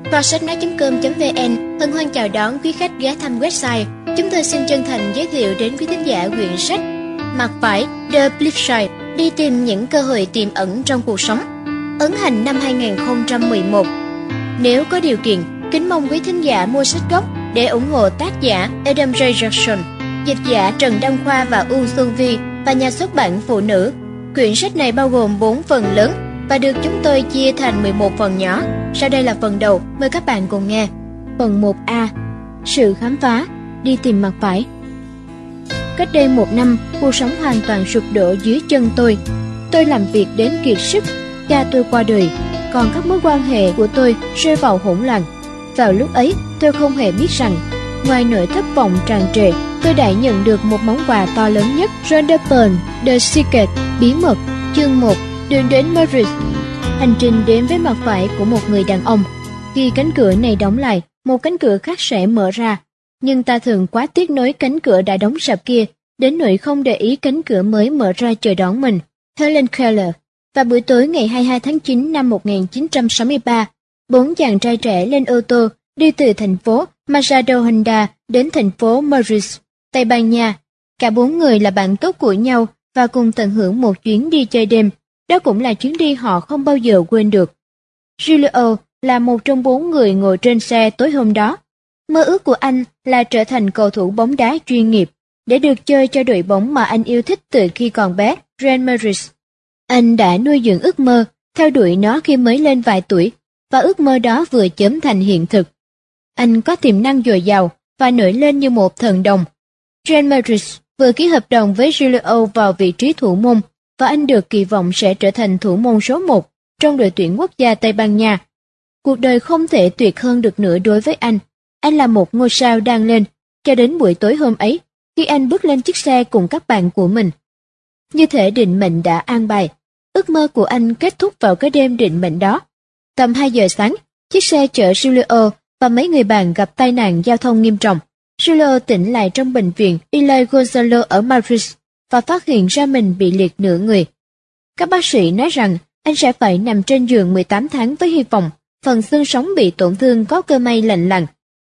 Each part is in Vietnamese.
Kho sách nói.com.vn hân hoan chào đón quý khách ghé thăm website. Chúng tôi xin chân thành giới thiệu đến quý thính giả quyển sách Mặt phải The Flip Side, đi tìm những cơ hội tiềm ẩn trong cuộc sống, ấn hành năm 2011. Nếu có điều kiện, kính mong quý thính giả mua sách gốc để ủng hộ tác giả Adam J. Jackson, dịch giả Trần Đăng Khoa và Uông Xuân Vi và nhà xuất bản Phụ Nữ. Quyển sách này bao gồm 4 phần lớn và được chúng tôi chia thành 11 phần nhỏ. Sau đây là phần đầu, mời các bạn cùng nghe. Phần 1A. Sự khám phá, đi tìm mặt phải. Cách đây 1 năm, cuộc sống hoàn toàn sụp đổ dưới chân tôi. Tôi làm việc đến kiệt sức, cha tôi qua đời, còn các mối quan hệ của tôi rơi vào hỗn loạn. Vào lúc ấy, tôi không hề biết rằng, ngoài nỗi thất vọng tràn trề, tôi đã nhận được một món quà to lớn nhất. Ronderburn, The Secret, Bí mật, chương 1, đường đến Maurice. Hành trình đến với mặt phải của một người đàn ông. Khi cánh cửa này đóng lại, một cánh cửa khác sẽ mở ra. Nhưng ta thường quá tiếc nuối cánh cửa đã đóng sập kia, đến nỗi không để ý cánh cửa mới mở ra chờ đón mình. Helen Keller. Và buổi tối ngày 22 tháng 9 năm 1963, 4 chàng trai trẻ lên ô tô đi từ thành phố Majadahonda đến thành phố Maurice, Tây Ban Nha. Cả 4 người là bạn tốt của nhau và cùng tận hưởng một chuyến đi chơi đêm. Đó cũng là chuyến đi họ không bao giờ quên được. Julio là một trong 4 người ngồi trên xe tối hôm đó. Mơ ước của anh là trở thành cầu thủ bóng đá chuyên nghiệp, để được chơi cho đội bóng mà anh yêu thích từ khi còn bé, Real Madrid. Anh đã nuôi dưỡng ước mơ, theo đuổi nó khi mới lên vài tuổi, và ước mơ đó vừa chớm thành hiện thực. Anh có tiềm năng dồi dào và nổi lên như một thần đồng. Real Madrid vừa ký hợp đồng với Julio vào vị trí thủ môn, và anh được kỳ vọng sẽ trở thành thủ môn số 1 trong đội tuyển quốc gia Tây Ban Nha. Cuộc đời không thể tuyệt hơn được nữa đối với anh. Anh là một ngôi sao đang lên, cho đến buổi tối hôm ấy, khi anh bước lên chiếc xe cùng các bạn của mình. Như thể định mệnh đã an bài, ước mơ của anh kết thúc vào cái đêm định mệnh đó. Tầm 2 giờ sáng, chiếc xe chở Julio và mấy người bạn gặp tai nạn giao thông nghiêm trọng. Julio tỉnh lại trong bệnh viện Eli Gonzalo ở Madrid và phát hiện ra mình bị liệt nửa người. Các bác sĩ nói rằng anh sẽ phải nằm trên giường 18 tháng với hy vọng phần xương sống bị tổn thương có cơ may lành lặn.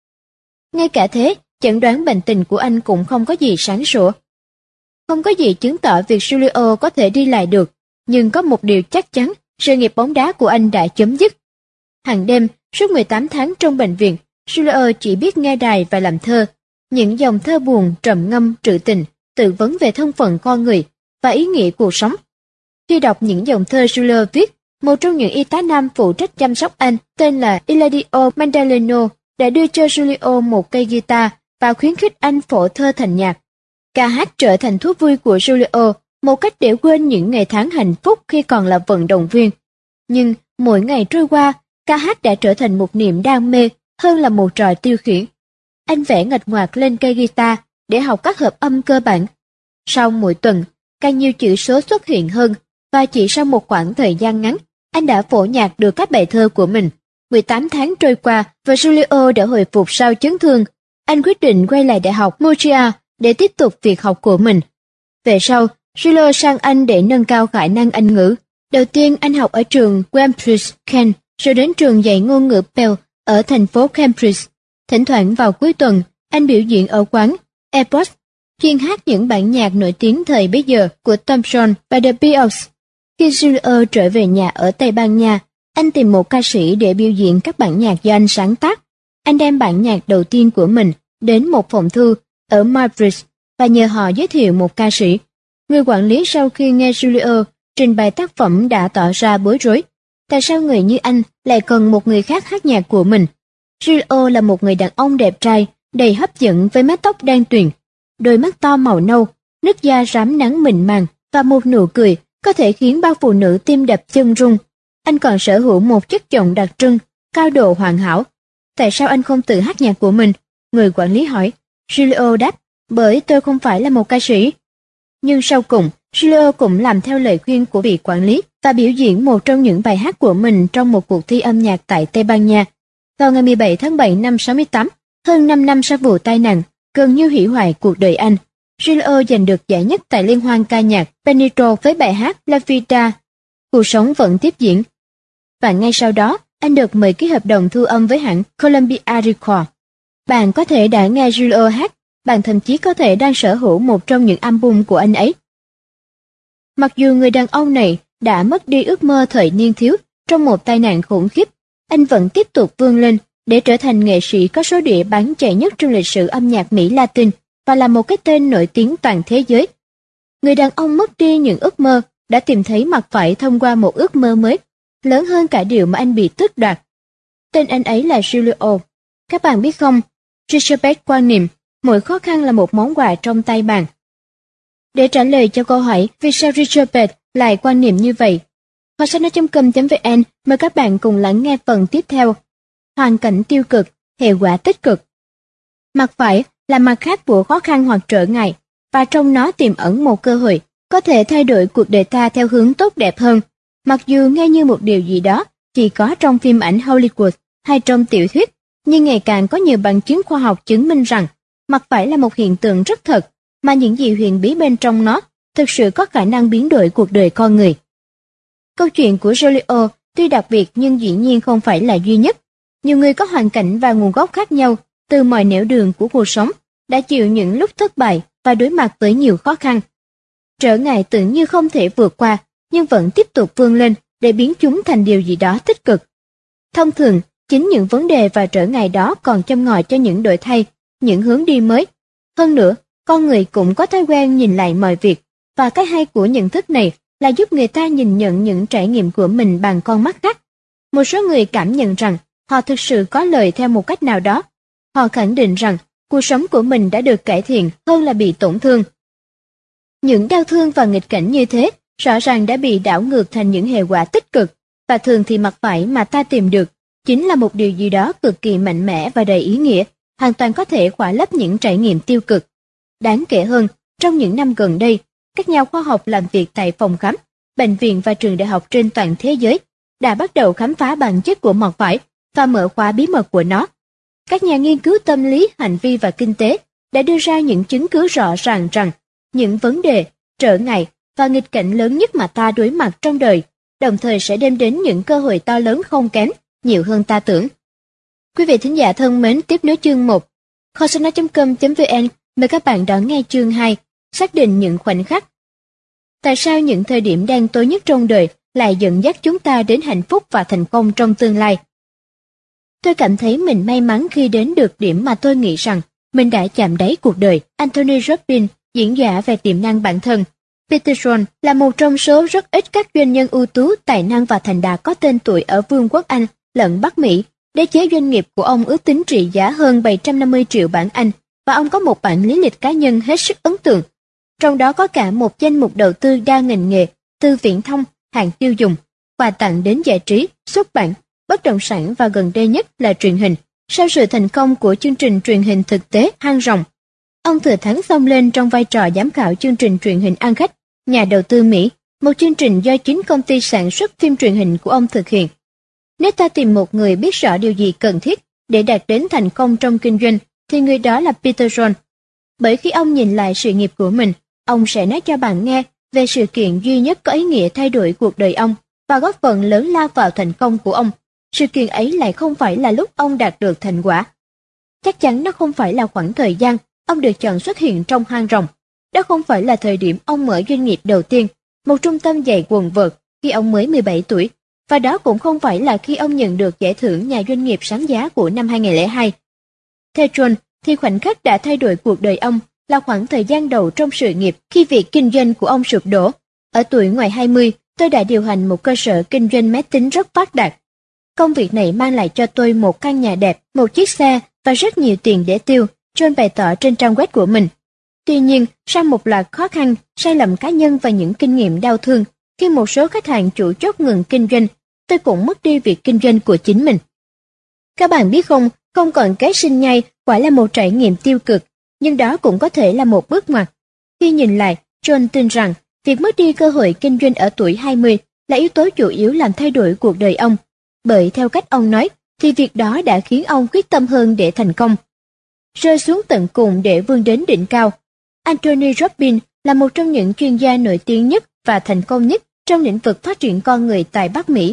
Ngay cả thế, chẩn đoán bệnh tình của anh cũng không có gì sáng sủa. Không có gì chứng tỏ việc Julio có thể đi lại được, nhưng có một điều chắc chắn, sự nghiệp bóng đá của anh đã chấm dứt. Hàng đêm, suốt 18 tháng trong bệnh viện, Julio chỉ biết nghe đài và làm thơ, những dòng thơ buồn, trầm ngâm, trữ tình, tự vấn về thân phận con người và ý nghĩa cuộc sống. Khi đọc những dòng thơ Julio viết, một trong những y tá nam phụ trách chăm sóc anh, tên là Eladio Mandaleno, đã đưa cho Julio một cây guitar và khuyến khích anh phổ thơ thành nhạc. Ca hát trở thành thú vui của Julio, một cách để quên những ngày tháng hạnh phúc khi còn là vận động viên. Nhưng mỗi ngày trôi qua, ca hát đã trở thành một niềm đam mê hơn là một trò tiêu khiển. Anh vẽ nguệch ngoạc lên cây guitar để học các hợp âm cơ bản. Sau mỗi tuần, càng nhiều chữ số xuất hiện hơn, và chỉ sau một khoảng thời gian ngắn, anh đã phổ nhạc được các bài thơ của mình. 18 tháng trôi qua và Julio đã hồi phục sau chấn thương. Anh quyết định quay lại Đại học Murcia để tiếp tục việc học của mình. Về sau, Julio sang Anh để nâng cao khả năng Anh ngữ. Đầu tiên anh học ở trường Cambridge, Kent, rồi đến trường dạy ngôn ngữ Pell ở thành phố Cambridge. Thỉnh thoảng vào cuối tuần, anh biểu diễn ở quán Airport, chuyên hát những bản nhạc nổi tiếng thời bấy giờ của Tom Jones và The Beatles. Khi Julio trở về nhà ở Tây Ban Nha, anh tìm một ca sĩ để biểu diễn các bản nhạc do anh sáng tác. Anh đem bản nhạc đầu tiên của mình đến một phòng thu ở Madrid và nhờ họ giới thiệu một ca sĩ. Người quản lý sau khi nghe Julio trình bày tác phẩm đã tỏ ra bối rối. Tại sao người như anh lại cần một người khác hát nhạc của mình? Julio là một người đàn ông đẹp trai, đầy hấp dẫn với mái tóc đen tuyền, đôi mắt to màu nâu, nước da rám nắng mịn màng và một nụ cười có thể khiến bao phụ nữ tim đập chân rung. Anh còn sở hữu một chất giọng đặc trưng, cao độ hoàn hảo. Tại sao anh không tự hát nhạc của mình? Người quản lý hỏi. Julio đáp, bởi tôi không phải là một ca sĩ. Nhưng sau cùng, Julio cũng làm theo lời khuyên của vị quản lý và biểu diễn một trong những bài hát của mình trong một cuộc thi âm nhạc tại Tây Ban Nha. Vào ngày 17 tháng 7 năm 68, hơn 5 năm sau vụ tai nạn, gần như hủy hoại cuộc đời anh, Julio giành được giải nhất tại liên hoan ca nhạc Benito với bài hát La Vida. Cuộc sống vẫn tiếp diễn. Và ngay sau đó, anh được mời ký hợp đồng thu âm với hãng Columbia Records. Bạn có thể đã nghe Julio hát, bạn thậm chí có thể đang sở hữu một trong những album của anh ấy. Mặc dù người đàn ông này đã mất đi ước mơ thời niên thiếu trong một tai nạn khủng khiếp, anh vẫn tiếp tục vươn lên để trở thành nghệ sĩ có số đĩa bán chạy nhất trong lịch sử âm nhạc Mỹ Latin và là một cái tên nổi tiếng toàn thế giới. Người đàn ông mất đi những ước mơ đã tìm thấy mặt phải thông qua một ước mơ mới, lớn hơn cả điều mà anh bị tước đoạt. Tên anh ấy là Julio. Các bạn biết không, Richard quan niệm mỗi khó khăn là một món quà trong tay bạn. Để trả lời cho câu hỏi vì sao Richard lại quan niệm như vậy, kho sách nói.com.vn mời các bạn cùng lắng nghe phần tiếp theo. Hoàn cảnh tiêu cực, hệ quả tích cực. Mặt phải là mặt khác của khó khăn hoặc trở ngại, và trong nó tiềm ẩn một cơ hội có thể thay đổi cuộc đời ta theo hướng tốt đẹp hơn. Mặc dù nghe như một điều gì đó chỉ có trong phim ảnh Hollywood hay trong tiểu thuyết, nhưng ngày càng có nhiều bằng chứng khoa học chứng minh rằng mặt phải là một hiện tượng rất thật, mà những gì huyền bí bên trong nó thực sự có khả năng biến đổi cuộc đời con người. Câu chuyện của Julio tuy đặc biệt nhưng dĩ nhiên không phải là duy nhất. Nhiều người có hoàn cảnh và nguồn gốc khác nhau từ mọi nẻo đường của cuộc sống đã chịu những lúc thất bại và đối mặt với nhiều khó khăn. Trở ngại tưởng như không thể vượt qua, nhưng vẫn tiếp tục vươn lên để biến chúng thành điều gì đó tích cực. Thông thường, chính những vấn đề và trở ngại đó còn châm ngòi cho những đổi thay, những hướng đi mới. Hơn nữa, con người cũng có thói quen nhìn lại mọi việc, và cái hay của nhận thức này là giúp người ta nhìn nhận những trải nghiệm của mình bằng con mắt khác. Một số người cảm nhận rằng họ thực sự có lợi theo một cách nào đó. Họ khẳng định rằng cuộc sống của mình đã được cải thiện hơn là bị tổn thương. Những đau thương và nghịch cảnh như thế rõ ràng đã bị đảo ngược thành những hệ quả tích cực, và thường thì mặt phải mà ta tìm được chính là một điều gì đó cực kỳ mạnh mẽ và đầy ý nghĩa, hoàn toàn có thể khỏa lấp những trải nghiệm tiêu cực. Đáng kể hơn, trong những năm gần đây, các nhà khoa học làm việc tại phòng khám, bệnh viện và trường đại học trên toàn thế giới đã bắt đầu khám phá bản chất của mặt phải và mở khóa bí mật của nó. Các nhà nghiên cứu tâm lý, hành vi và kinh tế đã đưa ra những chứng cứ rõ ràng rằng những vấn đề, trở ngại và nghịch cảnh lớn nhất mà ta đối mặt trong đời, đồng thời sẽ đem đến những cơ hội to lớn không kém, nhiều hơn ta tưởng. Quý vị thính giả thân mến, tiếp nối chương 1, kho sách nói.com.vn mời các bạn đón nghe chương 2, xác định những khoảnh khắc. Tại sao những thời điểm đen tối nhất trong đời lại dẫn dắt chúng ta đến hạnh phúc và thành công trong tương lai? Tôi cảm thấy mình may mắn khi đến được điểm mà tôi nghĩ rằng mình đã chạm đáy cuộc đời. Anthony Robbins, diễn giả về tiềm năng bản thân. Peter John là một trong số rất ít các doanh nhân ưu tú, tài năng và thành đạt có tên tuổi ở Vương quốc Anh lẫn Bắc Mỹ. Đế chế doanh nghiệp của ông ước tính trị giá hơn 750 triệu bảng Anh, và ông có một bản lý lịch cá nhân hết sức ấn tượng. Trong đó có cả một danh mục đầu tư đa ngành nghề, từ viễn thông, hàng tiêu dùng, quà tặng đến giải trí, xuất bản, bất động sản và gần đây nhất là truyền hình. Sau sự thành công của chương trình truyền hình thực tế Hang Rồng, ông thừa thắng xông lên trong vai trò giám khảo chương trình truyền hình Ăn Khách, Nhà đầu tư Mỹ, một chương trình do chính công ty sản xuất phim truyền hình của ông thực hiện. Nếu ta tìm một người biết rõ điều gì cần thiết để đạt đến thành công trong kinh doanh, thì người đó là Peter John. Bởi khi ông nhìn lại sự nghiệp của mình, ông sẽ nói cho bạn nghe về sự kiện duy nhất có ý nghĩa thay đổi cuộc đời ông và góp phần lớn lao vào thành công của ông. Sự kiện ấy lại không phải là lúc ông đạt được thành quả. Chắc chắn nó không phải là khoảng thời gian ông được chọn xuất hiện trong hang rồng. Đó không phải là thời điểm ông mở doanh nghiệp đầu tiên, một trung tâm giày quần vợt, khi ông mới 17 tuổi. Và đó cũng không phải là khi ông nhận được giải thưởng nhà doanh nghiệp sáng giá của năm 2002. Theo John, thì khoảnh khắc đã thay đổi cuộc đời ông là khoảng thời gian đầu trong sự nghiệp khi việc kinh doanh của ông sụp đổ. Ở tuổi ngoài 20, tôi đã điều hành một cơ sở kinh doanh máy tính rất phát đạt. Công việc này mang lại cho tôi một căn nhà đẹp, một chiếc xe và rất nhiều tiền để tiêu, John bày tỏ trên trang web của mình. Tuy nhiên, sau một loạt khó khăn, sai lầm cá nhân và những kinh nghiệm đau thương, khi một số khách hàng chủ chốt ngừng kinh doanh, tôi cũng mất đi việc kinh doanh của chính mình. Các bạn biết không, không còn cái sinh nhai quả là một trải nghiệm tiêu cực, nhưng đó cũng có thể là một bước ngoặt. Khi nhìn lại, John tin rằng việc mất đi cơ hội kinh doanh ở tuổi 20 là yếu tố chủ yếu làm thay đổi cuộc đời ông. Bởi theo cách ông nói, thì việc đó đã khiến ông quyết tâm hơn để thành công. Rơi xuống tận cùng để vươn đến đỉnh cao. Anthony Robbins là một trong những chuyên gia nổi tiếng nhất và thành công nhất trong lĩnh vực phát triển con người tại Bắc Mỹ.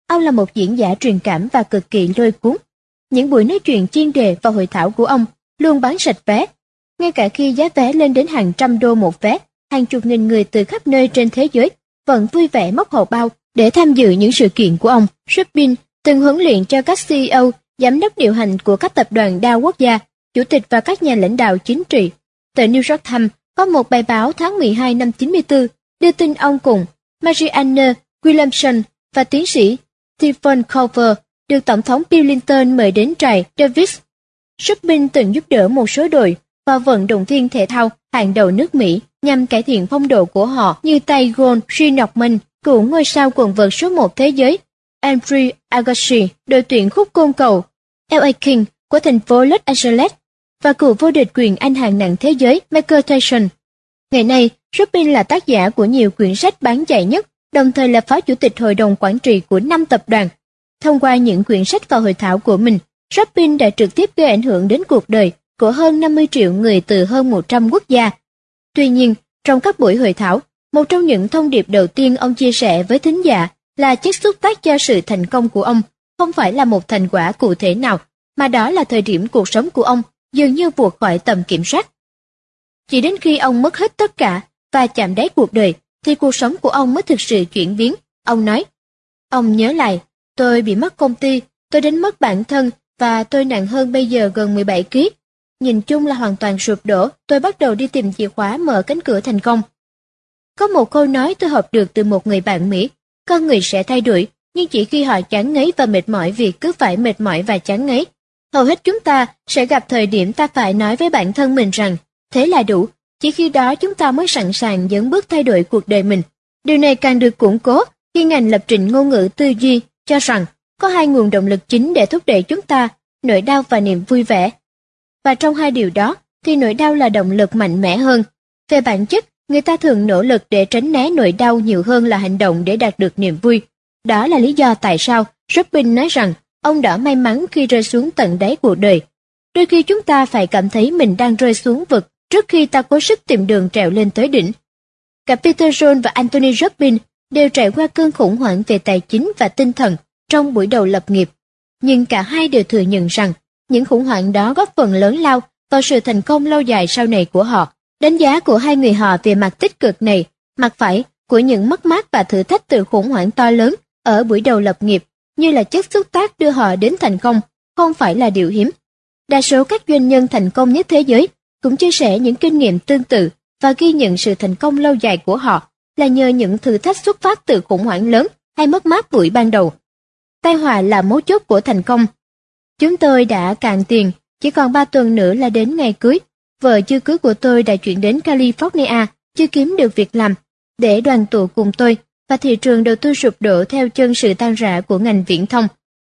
Ông là một diễn giả truyền cảm và cực kỳ lôi cuốn. Những buổi nói chuyện chuyên đề và hội thảo của ông luôn bán sạch vé. Ngay cả khi giá vé lên đến hàng trăm đô một vé, hàng chục nghìn người từ khắp nơi trên thế giới vẫn vui vẻ móc hầu bao để tham dự những sự kiện của ông. Rubin từng huấn luyện cho các CEO, giám đốc điều hành của các tập đoàn đa quốc gia, chủ tịch và các nhà lãnh đạo chính trị. Tờ New York Times có một bài báo tháng 12 năm 94 đưa tin ông cùng Marianne Williamson và tiến sĩ Stephen Colbert được Tổng thống Bill Clinton mời đến trại Davis. Rubin từng giúp đỡ một số đội và vận động viên thể thao hàng đầu nước Mỹ nhằm cải thiện phong độ của họ, như Tiger Schwartzman, cựu ngôi sao quần vợt số 1 thế giới, Andre Agassi, đội tuyển khúc côn cầu LA King của thành phố Los Angeles, và cựu vô địch quyền Anh hạng nặng thế giới Michael Tyson. Ngày nay, Rubin là tác giả của nhiều quyển sách bán chạy nhất, đồng thời là phó chủ tịch hội đồng quản trị của 5 tập đoàn. Thông qua những quyển sách và hội thảo của mình, Rubin đã trực tiếp gây ảnh hưởng đến cuộc đời của hơn 50 triệu người từ hơn 100 quốc gia. Tuy nhiên, trong các buổi hội thảo, một trong những thông điệp đầu tiên ông chia sẻ với thính giả là chất xúc tác cho sự thành công của ông không phải là một thành quả cụ thể nào, mà đó là thời điểm cuộc sống của ông dường như vụt khỏi tầm kiểm soát. Chỉ đến khi ông mất hết tất cả và chạm đáy cuộc đời, thì cuộc sống của ông mới thực sự chuyển biến. Ông nói, ông nhớ lại, tôi bị mất công ty, tôi đánh mất bản thân và tôi nặng hơn bây giờ gần 17 kg. Nhìn chung là hoàn toàn sụp đổ, tôi bắt đầu đi tìm chìa khóa mở cánh cửa thành công. Có một câu nói tôi học được từ một người bạn Mỹ, con người sẽ thay đổi, nhưng chỉ khi họ chán ngấy và mệt mỏi vì cứ phải mệt mỏi và chán ngấy. Hầu hết chúng ta sẽ gặp thời điểm ta phải nói với bản thân mình rằng, thế là đủ, chỉ khi đó chúng ta mới sẵn sàng dẫn bước thay đổi cuộc đời mình. Điều này càng được củng cố khi ngành lập trình ngôn ngữ tư duy cho rằng có hai nguồn động lực chính để thúc đẩy chúng ta, nỗi đau và niềm vui vẻ. Và trong hai điều đó, thì nỗi đau là động lực mạnh mẽ hơn. Về bản chất, người ta thường nỗ lực để tránh né nỗi đau nhiều hơn là hành động để đạt được niềm vui. Đó là lý do tại sao Rubin nói rằng ông đã may mắn khi rơi xuống tận đáy cuộc đời. Đôi khi chúng ta phải cảm thấy mình đang rơi xuống vực trước khi ta cố sức tìm đường trèo lên tới đỉnh. Cả Peter Jones và Anthony Robbins đều trải qua cơn khủng hoảng về tài chính và tinh thần trong buổi đầu lập nghiệp. Nhưng cả hai đều thừa nhận rằng những khủng hoảng đó góp phần lớn lao vào sự thành công lâu dài sau này của họ. Đánh giá của hai người họ về mặt tích cực này, mặt phải của những mất mát và thử thách từ khủng hoảng to lớn ở buổi đầu lập nghiệp như là chất xúc tác đưa họ đến thành công, không phải là điều hiếm. Đa số các doanh nhân thành công nhất thế giới cũng chia sẻ những kinh nghiệm tương tự và ghi nhận sự thành công lâu dài của họ là nhờ những thử thách xuất phát từ khủng hoảng lớn hay mất mát buổi ban đầu. Tai họa là mấu chốt của thành công. Chúng tôi đã cạn tiền, chỉ còn 3 tuần nữa là đến ngày cưới. Vợ chưa cưới của tôi đã chuyển đến California, chưa kiếm được việc làm, để đoàn tụ cùng tôi, và thị trường đầu tư sụp đổ theo chân sự tan rã của ngành viễn thông.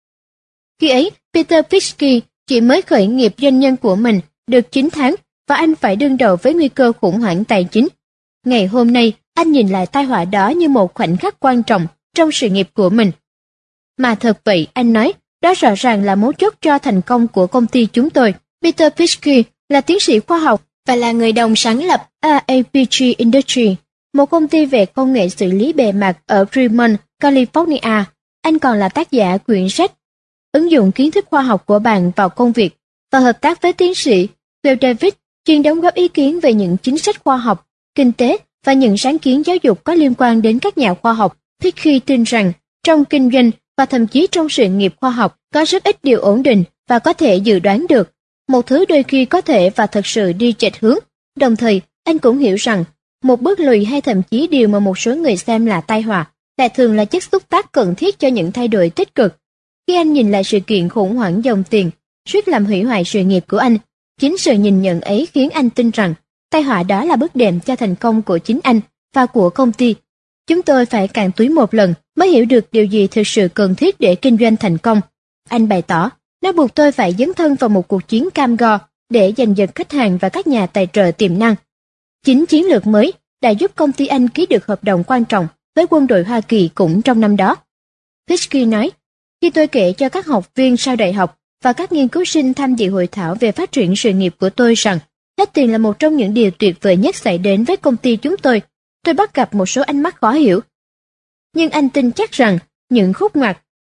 Khi ấy, Peter Pinsky chỉ mới khởi nghiệp doanh nhân của mình được 9 tháng và anh phải đương đầu với nguy cơ khủng hoảng tài chính. Ngày hôm nay, anh nhìn lại tai họa đó như một khoảnh khắc quan trọng trong sự nghiệp của mình. Mà thật vậy, anh nói, đó rõ ràng là mấu chốt cho thành công của công ty chúng tôi. Peter Pinsky là tiến sĩ khoa học và là người đồng sáng lập AAPG Industries, một công ty về công nghệ xử lý bề mặt ở Fremont, California. Anh còn là tác giả quyển sách Ứng dụng kiến thức khoa học của bạn vào công việc và hợp tác với tiến sĩ Phil Davis, chuyên đóng góp ý kiến về những chính sách khoa học, kinh tế và những sáng kiến giáo dục có liên quan đến các nhà khoa học. Pinsky tin rằng trong kinh doanh và thậm chí trong sự nghiệp khoa học có rất ít điều ổn định và có thể dự đoán được. Một thứ đôi khi có thể và thật sự đi chệch hướng. Đồng thời, anh cũng hiểu rằng một bước lùi hay thậm chí điều mà một số người xem là tai họa lại thường là chất xúc tác cần thiết cho những thay đổi tích cực. Khi anh nhìn lại sự kiện khủng hoảng dòng tiền, suýt làm hủy hoại sự nghiệp của anh, chính sự nhìn nhận ấy khiến anh tin rằng tai họa đó là bước đệm cho thành công của chính anh và của công ty. Chúng tôi phải cạn túi một lần mới hiểu được điều gì thực sự cần thiết để kinh doanh thành công. Anh bày tỏ, nó buộc tôi phải dấn thân vào một cuộc chiến cam go để giành giật khách hàng và các nhà tài trợ tiềm năng. Chính chiến lược mới đã giúp công ty anh ký được hợp đồng quan trọng với quân đội Hoa Kỳ cũng trong năm đó. Pinsky nói, khi tôi kể cho các học viên sau đại học và các nghiên cứu sinh tham dự hội thảo về phát triển sự nghiệp của tôi rằng hết tiền là một trong những điều tuyệt vời nhất xảy đến với công ty chúng tôi bắt gặp một số ánh mắt khó hiểu. Nhưng anh tin chắc rằng những khúc ngoặt,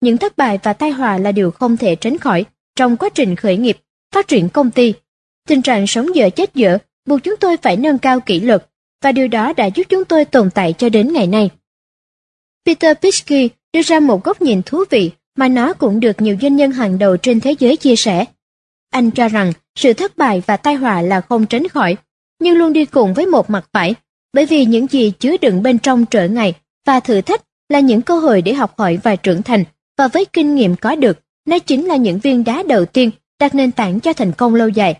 những thất bại và tai họa là điều không thể tránh khỏi trong quá trình khởi nghiệp, phát triển công ty. Tình trạng sống dở chết dở buộc chúng tôi phải nâng cao kỷ luật, và điều đó đã giúp chúng tôi tồn tại cho đến ngày nay. Peter Pischke đưa ra một góc nhìn thú vị mà nó cũng được nhiều doanh nhân hàng đầu trên thế giới chia sẻ. Anh cho rằng sự thất bại và tai họa là không tránh khỏi, nhưng luôn đi cùng với một mặt phải, bởi vì những gì chứa đựng bên trong trở ngại và thử thách là những cơ hội để học hỏi và trưởng thành, và với kinh nghiệm có được, nó chính là những viên đá đầu tiên đặt nền tảng cho thành công lâu dài.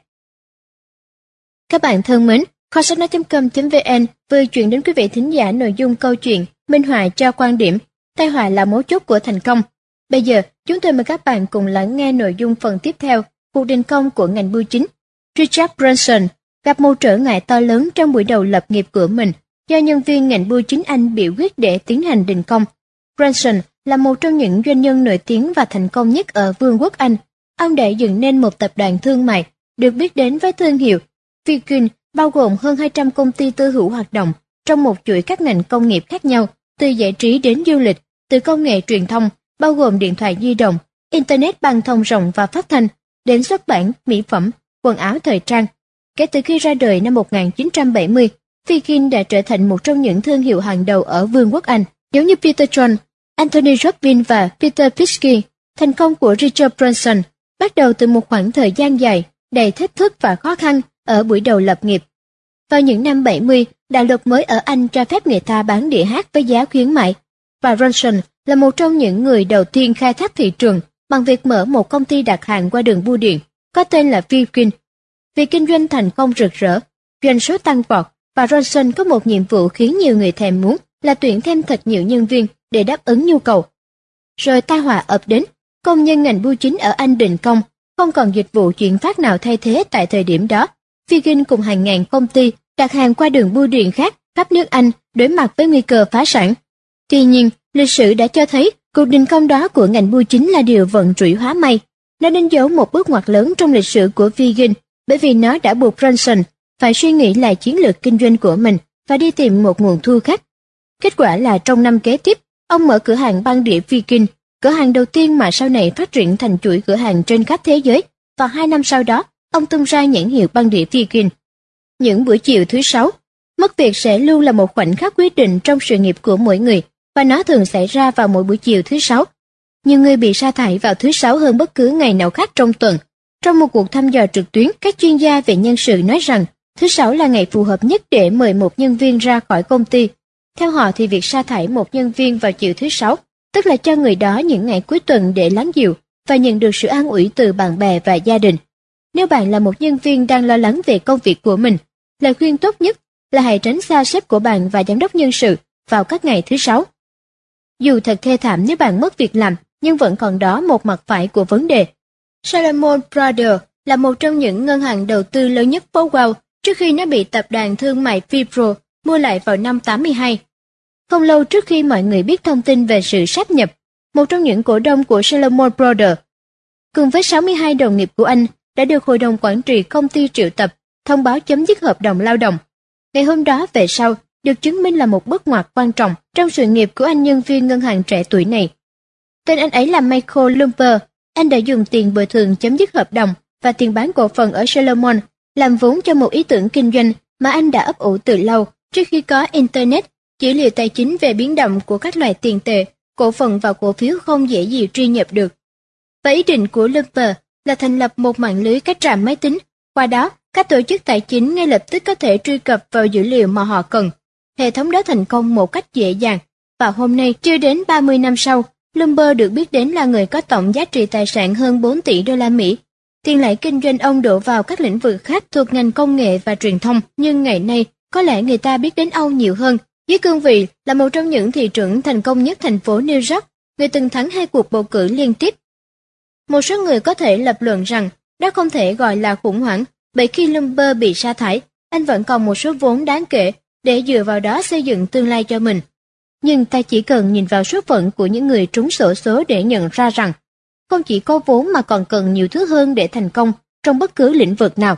Các bạn thân mến, kho sách nói.com.vn vừa chuyển đến quý vị thính giả nội dung câu chuyện minh họa cho quan điểm tai họa là mấu chốt của thành công. Bây giờ, chúng tôi mời các bạn cùng lắng nghe nội dung phần tiếp theo, cuộc đình công của ngành bưu chính. Richard Branson gặp một trở ngại to lớn trong buổi đầu lập nghiệp của mình do nhân viên ngành bưu chính Anh biểu quyết để tiến hành đình công. Branson là một trong những doanh nhân nổi tiếng và thành công nhất ở Vương quốc Anh. Ông đã dựng nên một tập đoàn thương mại được biết đến với thương hiệu Virgin, bao gồm hơn 200 công ty tư hữu hoạt động trong một chuỗi các ngành công nghiệp khác nhau, từ giải trí đến du lịch, từ công nghệ truyền thông, bao gồm điện thoại di động, Internet băng thông rộng và phát thanh, đến xuất bản, mỹ phẩm, quần áo thời trang. Kể từ khi ra đời năm 1970, Virgin đã trở thành một trong những thương hiệu hàng đầu ở Vương quốc Anh, giống như Peter John, Anthony Robbins và Peter Pischke. Thành công của Richard Branson bắt đầu từ một khoảng thời gian dài, đầy thách thức và khó khăn ở buổi đầu lập nghiệp. Vào những năm 70, đạo luật mới ở Anh cho phép người ta bán đĩa hát với giá khuyến mại, và Branson là một trong những người đầu tiên khai thác thị trường bằng việc mở một công ty đặt hàng qua đường bưu điện, có tên là Virgin. Vì kinh doanh thành công rực rỡ, doanh số tăng vọt, và Branson có một nhiệm vụ khiến nhiều người thèm muốn là tuyển thêm thật nhiều nhân viên để đáp ứng nhu cầu. Rồi tai họa ập đến, công nhân ngành bưu chính ở Anh đình công, không còn dịch vụ chuyển phát nào thay thế tại thời điểm đó. Virgin cùng hàng ngàn công ty đặt hàng qua đường bưu điện khác khắp nước Anh đối mặt với nguy cơ phá sản. Tuy nhiên, lịch sử đã cho thấy cuộc đình công đó của ngành bưu chính là điều vận rủi hóa may. Nó đánh dấu một bước ngoặt lớn trong lịch sử của Virgin, bởi vì nó đã buộc Branson phải suy nghĩ lại chiến lược kinh doanh của mình và đi tìm một nguồn thu khác. Kết quả là trong năm kế tiếp, ông mở cửa hàng băng đĩa Virgin, cửa hàng đầu tiên mà sau này phát triển thành chuỗi cửa hàng trên khắp thế giới, và 2 năm sau đó, ông tung ra nhãn hiệu băng đĩa Virgin. Những buổi chiều thứ Sáu, mất việc sẽ luôn là một khoảnh khắc quyết định trong sự nghiệp của mỗi người, và nó thường xảy ra vào mỗi buổi chiều thứ Sáu. Nhiều người bị sa thải vào thứ Sáu hơn bất cứ ngày nào khác trong tuần. Trong một cuộc thăm dò trực tuyến, các chuyên gia về nhân sự nói rằng thứ Sáu là ngày phù hợp nhất để mời một nhân viên ra khỏi công ty. Theo họ thì việc sa thải một nhân viên vào chiều thứ Sáu, tức là cho người đó những ngày cuối tuần để lắng dịu và nhận được sự an ủi từ bạn bè và gia đình. Nếu bạn là một nhân viên đang lo lắng về công việc của mình, lời khuyên tốt nhất là hãy tránh xa sếp của bạn và giám đốc nhân sự vào các ngày thứ Sáu. Dù thật thê thảm nếu bạn mất việc làm, nhưng vẫn còn đó một mặt phải của vấn đề. Salomon Brothers là một trong những ngân hàng đầu tư lớn nhất phố Wall trước khi nó bị tập đoàn thương mại Wipro mua lại vào năm 82. Không lâu trước khi mọi người biết thông tin về sự sáp nhập, một trong những cổ đông của Salomon Brothers, cùng với 62 đồng nghiệp của anh, đã được Hội đồng Quản trị công ty triệu tập, thông báo chấm dứt hợp đồng lao động. Ngày hôm đó về sau, được chứng minh là một bước ngoặt quan trọng trong sự nghiệp của anh nhân viên ngân hàng trẻ tuổi này. Tên anh ấy là Michael Lumper. Anh đã dùng tiền bồi thường chấm dứt hợp đồng và tiền bán cổ phần ở Salomon làm vốn cho một ý tưởng kinh doanh mà anh đã ấp ủ từ lâu trước khi có Internet. Dữ liệu tài chính về biến động của các loại tiền tệ, cổ phần và cổ phiếu không dễ gì truy nhập được. Và ý định của Lumper là thành lập một mạng lưới các trạm máy tính. Qua đó, các tổ chức tài chính ngay lập tức có thể truy cập vào dữ liệu mà họ cần. Hệ thống đó thành công một cách dễ dàng. Và hôm nay, chưa đến 30 năm sau, Lumper được biết đến là người có tổng giá trị tài sản hơn 4 tỷ đô la Mỹ. Tiền lãi kinh doanh ông đổ vào các lĩnh vực khác thuộc ngành công nghệ và truyền thông, nhưng ngày nay, có lẽ người ta biết đến ông nhiều hơn dưới cương vị là một trong những thị trưởng thành công nhất thành phố New York, người từng thắng 2 cuộc bầu cử liên tiếp. Một số người có thể lập luận rằng đó không thể gọi là khủng hoảng, bởi khi Lumper bị sa thải, anh vẫn còn một số vốn đáng kể để dựa vào đó xây dựng tương lai cho mình. Nhưng ta chỉ cần nhìn vào số phận của những người trúng xổ số để nhận ra rằng không chỉ có vốn mà còn cần nhiều thứ hơn để thành công trong bất cứ lĩnh vực nào.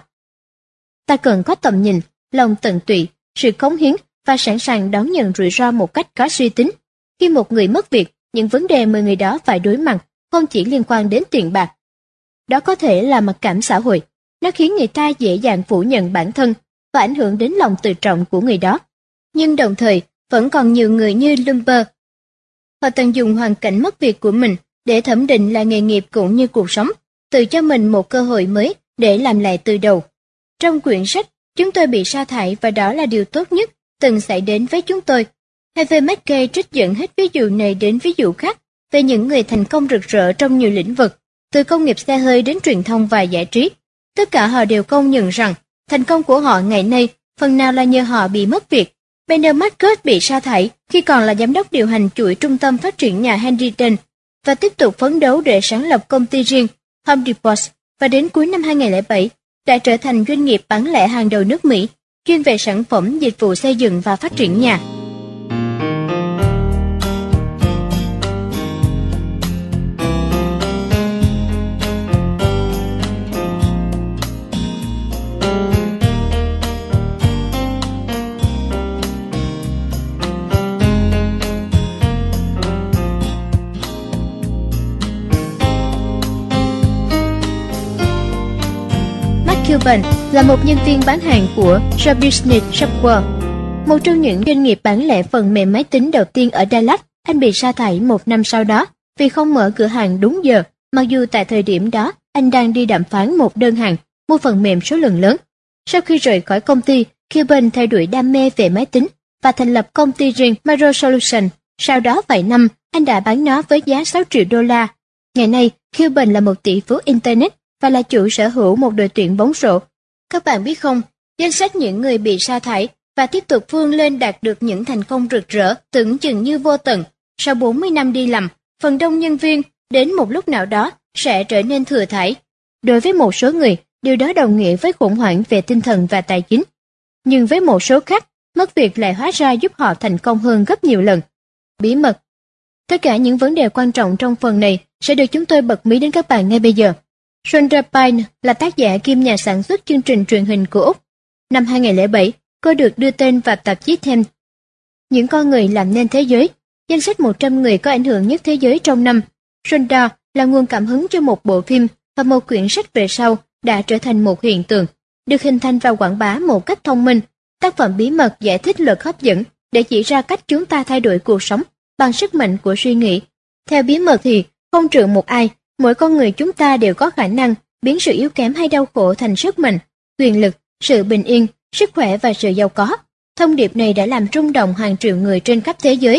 Ta cần có tầm nhìn, lòng tận tụy, sự cống hiến và sẵn sàng đón nhận rủi ro một cách có suy tính. Khi một người mất việc, những vấn đề mà người đó phải đối mặt không chỉ liên quan đến tiền bạc. Đó có thể là mặc cảm xã hội, nó khiến người ta dễ dàng phủ nhận bản thân và ảnh hưởng đến lòng tự trọng của người đó. Nhưng đồng thời, vẫn còn nhiều người như Lumber. Họ tận dụng hoàn cảnh mất việc của mình để thẩm định lại nghề nghiệp cũng như cuộc sống, tự cho mình một cơ hội mới để làm lại từ đầu. Trong quyển sách, chúng tôi bị sa thải và đó là điều tốt nhất từng xảy đến với chúng tôi. Harvey Mackay trích dẫn hết ví dụ này đến ví dụ khác về những người thành công rực rỡ trong nhiều lĩnh vực, từ công nghiệp xe hơi đến truyền thông và giải trí. Tất cả họ đều công nhận rằng thành công của họ ngày nay phần nào là nhờ họ bị mất việc. Bernard Marcus bị sa thải khi còn là giám đốc điều hành chuỗi trung tâm phát triển nhà Henderson và tiếp tục phấn đấu để sáng lập công ty riêng Home Depot, và đến cuối năm 2007 đã trở thành doanh nghiệp bán lẻ hàng đầu nước Mỹ, chuyên về sản phẩm dịch vụ xây dựng và phát triển nhà. Cuban là một nhân viên bán hàng của The Business Software, một trong những doanh nghiệp bán lẻ phần mềm máy tính đầu tiên ở Dallas. Anh bị sa thải 1 năm sau đó vì không mở cửa hàng đúng giờ, mặc dù tại thời điểm đó anh đang đi đàm phán một đơn hàng mua phần mềm số lượng lớn. Sau khi rời khỏi công ty, Cuban theo đuổi đam mê về máy tính và thành lập công ty riêng Micro Solutions. Sau đó vài năm, anh đã bán nó với giá $6 triệu. Ngày nay, Cuban là một tỷ phú Internet và là chủ sở hữu một đội tuyển bóng rổ. Các bạn biết không, danh sách những người bị sa thải và tiếp tục vươn lên đạt được những thành công rực rỡ tưởng chừng như vô tận. Sau 40 năm đi làm, phần đông nhân viên đến một lúc nào đó sẽ trở nên thừa thãi. Đối với một số người, điều đó đồng nghĩa với khủng hoảng về tinh thần và tài chính. Nhưng với một số khác, mất việc lại hóa ra giúp họ thành công hơn gấp nhiều lần. Bí mật. Tất cả những vấn đề quan trọng trong phần này sẽ được chúng tôi bật mí đến các bạn ngay bây giờ. Rhonda Byrne là tác giả kiêm nhà sản xuất chương trình truyền hình của Úc. Năm 2007, cô được đưa tên vào tạp chí Time. Những con người làm nên thế giới, danh sách 100 người có ảnh hưởng nhất thế giới trong năm. Rhonda là nguồn cảm hứng cho một bộ phim và một quyển sách về sau đã trở thành một hiện tượng, được hình thành và quảng bá một cách thông minh. Tác phẩm bí mật giải thích luật hấp dẫn để chỉ ra cách chúng ta thay đổi cuộc sống bằng sức mạnh của suy nghĩ. Theo bí mật thì, không trừ một ai, mỗi con người chúng ta đều có khả năng biến sự yếu kém hay đau khổ thành sức mạnh, quyền lực, sự bình yên, sức khỏe và sự giàu có. Thông điệp này đã làm rung động hàng triệu người trên khắp thế giới.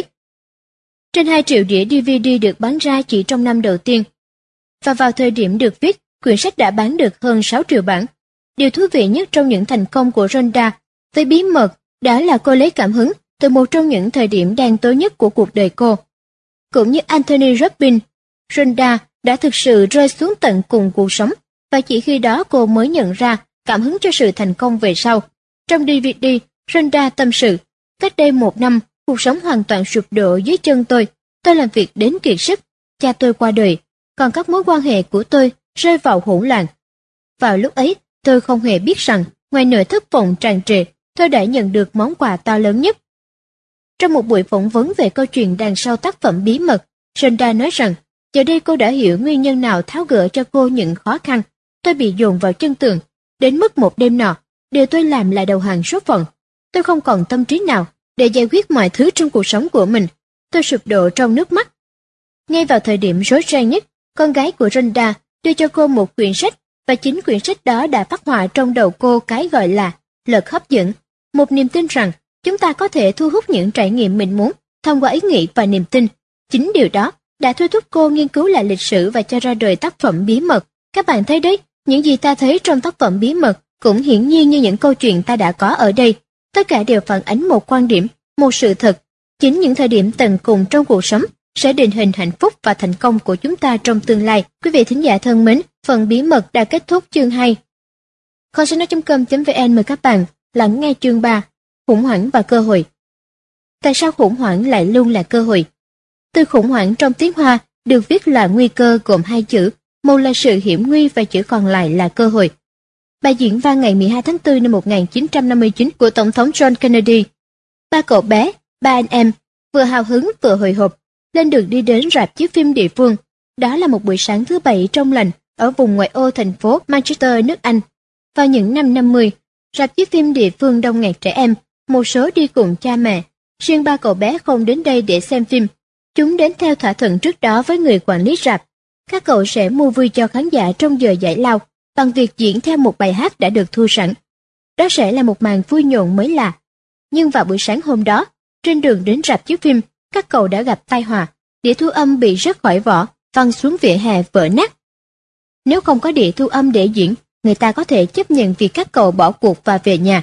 Trên 2 triệu đĩa DVD được bán ra chỉ trong năm đầu tiên. Và vào thời điểm được viết, quyển sách đã bán được hơn 6 triệu bản. Điều thú vị nhất trong những thành công của Rhonda với bí mật đó là cô lấy cảm hứng từ một trong những thời điểm đen tối nhất của cuộc đời cô. Cũng như Anthony Robbins, Rhonda đã thực sự rơi xuống tận cùng cuộc sống, và chỉ khi đó cô mới nhận ra cảm hứng cho sự thành công về sau. Trong DVD, Rhonda tâm sự, cách đây 1 năm, cuộc sống hoàn toàn sụp đổ dưới chân tôi làm việc đến kiệt sức, cha tôi qua đời, còn các mối quan hệ của tôi rơi vào hỗn loạn. Vào lúc ấy, tôi không hề biết rằng, ngoài nỗi thất vọng tràn trề, tôi đã nhận được món quà to lớn nhất. Trong một buổi phỏng vấn về câu chuyện đằng sau tác phẩm bí mật, Rhonda nói rằng, giờ đây cô đã hiểu nguyên nhân nào tháo gỡ cho cô những khó khăn. Tôi bị dồn vào chân tường, đến mức một đêm nọ, điều tôi làm là đầu hàng số phận. Tôi không còn tâm trí nào để giải quyết mọi thứ trong cuộc sống của mình. Tôi sụp đổ trong nước mắt. Ngay vào thời điểm rối ren nhất, con gái của Rhonda đưa cho cô một quyển sách, và chính quyển sách đó đã phát họa trong đầu cô cái gọi là luật hấp dẫn, một niềm tin rằng chúng ta có thể thu hút những trải nghiệm mình muốn thông qua ý nghĩ và niềm tin. Chính điều đó đã thôi thúc cô nghiên cứu lại lịch sử và cho ra đời tác phẩm bí mật. Các bạn thấy đấy, những gì ta thấy trong tác phẩm bí mật cũng hiển nhiên như những câu chuyện ta đã có ở đây. Tất cả đều phản ánh một quan điểm, một sự thật. Chính những thời điểm tận cùng trong cuộc sống sẽ định hình hạnh phúc và thành công của chúng ta trong tương lai. Quý vị thính giả thân mến, phần bí mật đã kết thúc chương 2. Kho.com.vn mời các bạn lắng nghe chương 3, khủng hoảng và cơ hội. Tại sao khủng hoảng lại luôn là cơ hội? Từ khủng hoảng trong tiếng Hoa được viết là nguy cơ gồm 2 chữ, một là sự hiểm nguy và chữ còn lại là cơ hội. Bài diễn văn ngày 12 tháng 4 năm 1959 của Tổng thống John Kennedy. 3 cậu bé, 3 anh em, vừa hào hứng vừa hồi hộp, lên đường đi đến rạp chiếu phim địa phương. Đó là một buổi sáng thứ Bảy trong lành ở vùng ngoại ô thành phố Manchester, nước Anh. Vào những năm 50, rạp chiếu phim địa phương đông nghẹt trẻ em, một số đi cùng cha mẹ. Riêng ba cậu bé không đến đây để xem phim. Chúng đến theo thỏa thuận trước đó với người quản lý rạp. Các cậu sẽ mua vui cho khán giả trong giờ giải lao bằng việc diễn theo một bài hát đã được thu sẵn. Đó sẽ là một màn vui nhộn mới lạ. Nhưng vào buổi sáng hôm đó, trên đường đến rạp chiếu phim, các cậu đã gặp tai họa. Đĩa thu âm bị rớt khỏi vỏ, văng xuống vỉa hè vỡ nát. Nếu không có đĩa thu âm để diễn, người ta có thể chấp nhận việc các cậu bỏ cuộc và về nhà.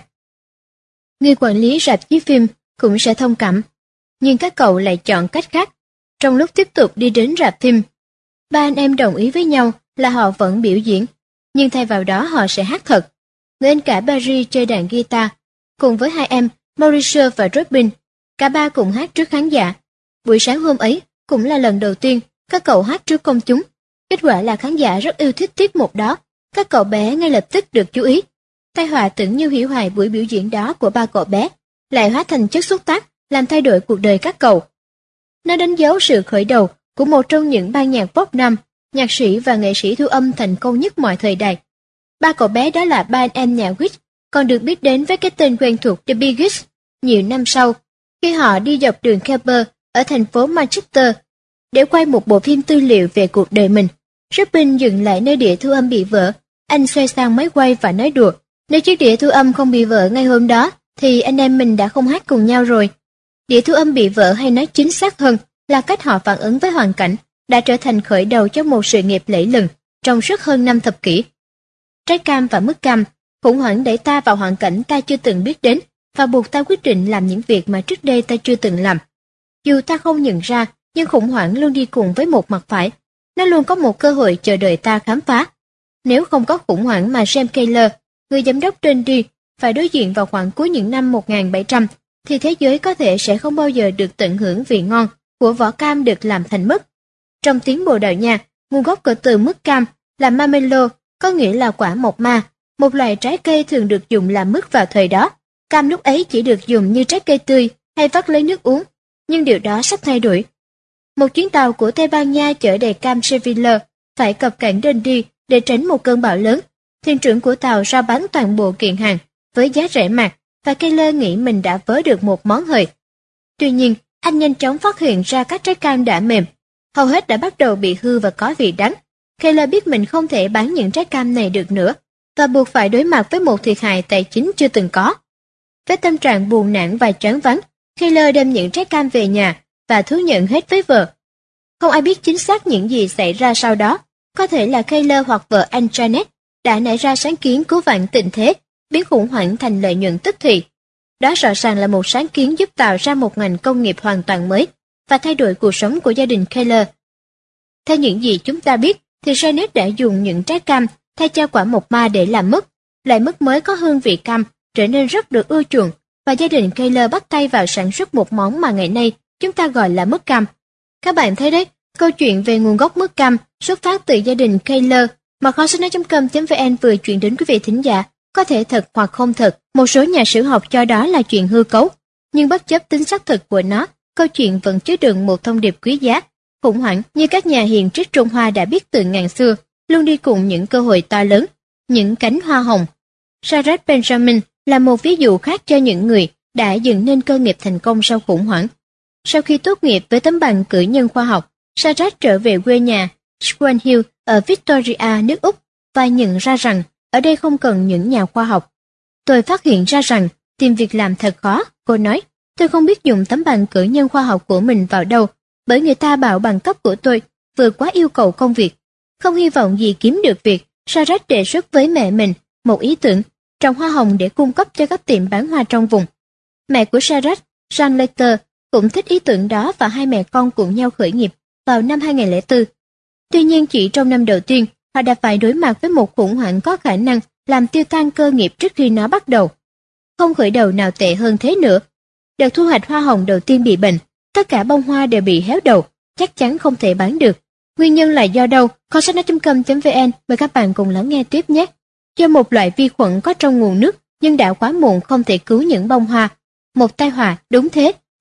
Người quản lý rạp chiếu phim cũng sẽ thông cảm, nhưng các cậu lại chọn cách khác. Trong lúc tiếp tục đi đến rạp phim, ba anh em đồng ý với nhau là họ vẫn biểu diễn, nhưng thay vào đó họ sẽ hát thật. Người anh cả Barry chơi đàn guitar, cùng với hai em Maurice và Robin, cả ba cùng hát trước khán giả. Buổi sáng hôm ấy cũng là lần đầu tiên các cậu hát trước công chúng. Kết quả là khán giả rất yêu thích tiết mục đó. Các cậu bé ngay lập tức được chú ý. Tai họa tưởng như hủy hoại buổi biểu diễn đó của ba cậu bé, lại hóa thành chất xúc tác làm thay đổi cuộc đời các cậu. Nó đánh dấu sự khởi đầu của một trong những ban nhạc pop nam, nhạc sĩ và nghệ sĩ thu âm thành công nhất mọi thời đại. Ba cậu bé đó là ba anh em nhà Wish, còn được biết đến với cái tên quen thuộc The Bee Gees. Nhiều năm sau, khi họ đi dọc đường Kemper ở thành phố Manchester để quay một bộ phim tư liệu về cuộc đời mình, Robin dừng lại nơi đĩa thu âm bị vỡ. Anh xoay sang máy quay và nói đùa, nếu chiếc đĩa thu âm không bị vỡ ngay hôm đó, thì anh em mình đã không hát cùng nhau rồi. Đĩa thu âm bị vỡ, hay nói chính xác hơn là cách họ phản ứng với hoàn cảnh, đã trở thành khởi đầu cho một sự nghiệp lẫy lừng trong suốt hơn 5 thập kỷ. Trái cam và mứt cam, khủng hoảng đẩy ta vào hoàn cảnh ta chưa từng biết đến và buộc ta quyết định làm những việc mà trước đây ta chưa từng làm. Dù ta không nhận ra, nhưng khủng hoảng luôn đi cùng với một mặt phải. Nó luôn có một cơ hội chờ đợi ta khám phá. Nếu không có khủng hoảng mà James Keller, người giám đốc Dundee, phải đối diện vào khoảng cuối những năm 1700, thì thế giới có thể sẽ không bao giờ được tận hưởng vị ngon của vỏ cam được làm thành mứt. Trong tiếng Bồ Đào Nha, nguồn gốc của từ mứt cam là mamelo, có nghĩa là quả mộc ma, một loại trái cây thường được dùng làm mứt vào thời đó. Cam lúc ấy chỉ được dùng như trái cây tươi hay vắt lấy nước uống, nhưng điều đó sắp thay đổi. Một chuyến tàu của Tây Ban Nha chở đầy cam Seville phải cập cảng Dundee để tránh một cơn bão lớn. Thuyền trưởng của tàu rao bán toàn bộ kiện hàng với giá rẻ mạt, và Keller nghĩ mình đã vớ được một món hời. Tuy nhiên, anh nhanh chóng phát hiện ra các trái cam đã mềm, hầu hết đã bắt đầu bị hư và có vị đắng. Keller biết mình không thể bán những trái cam này được nữa, và buộc phải đối mặt với một thiệt hại tài chính chưa từng có. Với tâm trạng buồn nản và choáng váng, Keller đem những trái cam về nhà và thú nhận hết với vợ. Không ai biết chính xác những gì xảy ra sau đó. Có thể là Keller hoặc vợ anh Janet đã nảy ra sáng kiến cứu vãn tình thế, biến khủng hoảng thành lợi nhuận tức thì. Đó rõ ràng là một sáng kiến giúp tạo ra một ngành công nghiệp hoàn toàn mới và thay đổi cuộc sống của gia đình Keller. Theo những gì chúng ta biết, thì Janet đã dùng những trái cam thay cho quả mộc ma để làm mứt. Loại mứt mới có hương vị cam, trở nên rất được ưa chuộng, và gia đình Keller bắt tay vào sản xuất một món mà ngày nay chúng ta gọi là mứt cam. Các bạn thấy đấy, câu chuyện về nguồn gốc mứt cam xuất phát từ gia đình Keller mà kho sách nói.com.vn vừa chuyển đến quý vị thính giả có thể thật hoặc không thật. Một số nhà sử học cho đó là chuyện hư cấu, nhưng bất chấp tính xác thực của nó, câu chuyện vẫn chứa đựng một thông điệp quý giá. Khủng hoảng, như các nhà hiền triết Trung Hoa đã biết từ ngàn xưa, luôn đi cùng những cơ hội to lớn, những cánh hoa hồng. Sarah Benjamin là một ví dụ khác cho những người đã dựng nên cơ nghiệp thành công sau khủng hoảng. Sau khi tốt nghiệp với tấm bằng cử nhân khoa học, Sarah trở về quê nhà Swan Hill ở Victoria, nước Úc, và nhận ra rằng ở đây không cần những nhà khoa học. Tôi phát hiện ra rằng tìm việc làm thật khó, cô nói. Tôi không biết dùng tấm bằng cử nhân khoa học của mình vào đâu, bởi người ta bảo bằng cấp của tôi vượt quá yêu cầu công việc. Không hy vọng gì kiếm được việc, Sarah đề xuất với mẹ mình một ý tưởng trồng hoa hồng để cung cấp cho các tiệm bán hoa trong vùng. Mẹ của Sarah, Jean Leiter, cũng thích ý tưởng đó, và hai mẹ con cùng nhau khởi nghiệp vào năm 2004. Tuy nhiên chỉ trong năm đầu tiên, họ đã phải đối mặt với một khủng hoảng có khả năng làm tiêu tan cơ nghiệp trước khi nó bắt đầu. Không khởi đầu nào tệ hơn thế nữa. Đợt thu hoạch hoa hồng đầu tiên bị bệnh, tất cả bông hoa đều bị héo đầu, chắc chắn không thể bán được. Nguyên nhân là do đâu? Kho sách nói.com.vn mời các bạn cùng lắng nghe tiếp nhé. Do một loại vi khuẩn có trong nguồn nước, nhưng đã quá muộn không thể cứu những bông hoa. Một tai họa, đúng thế,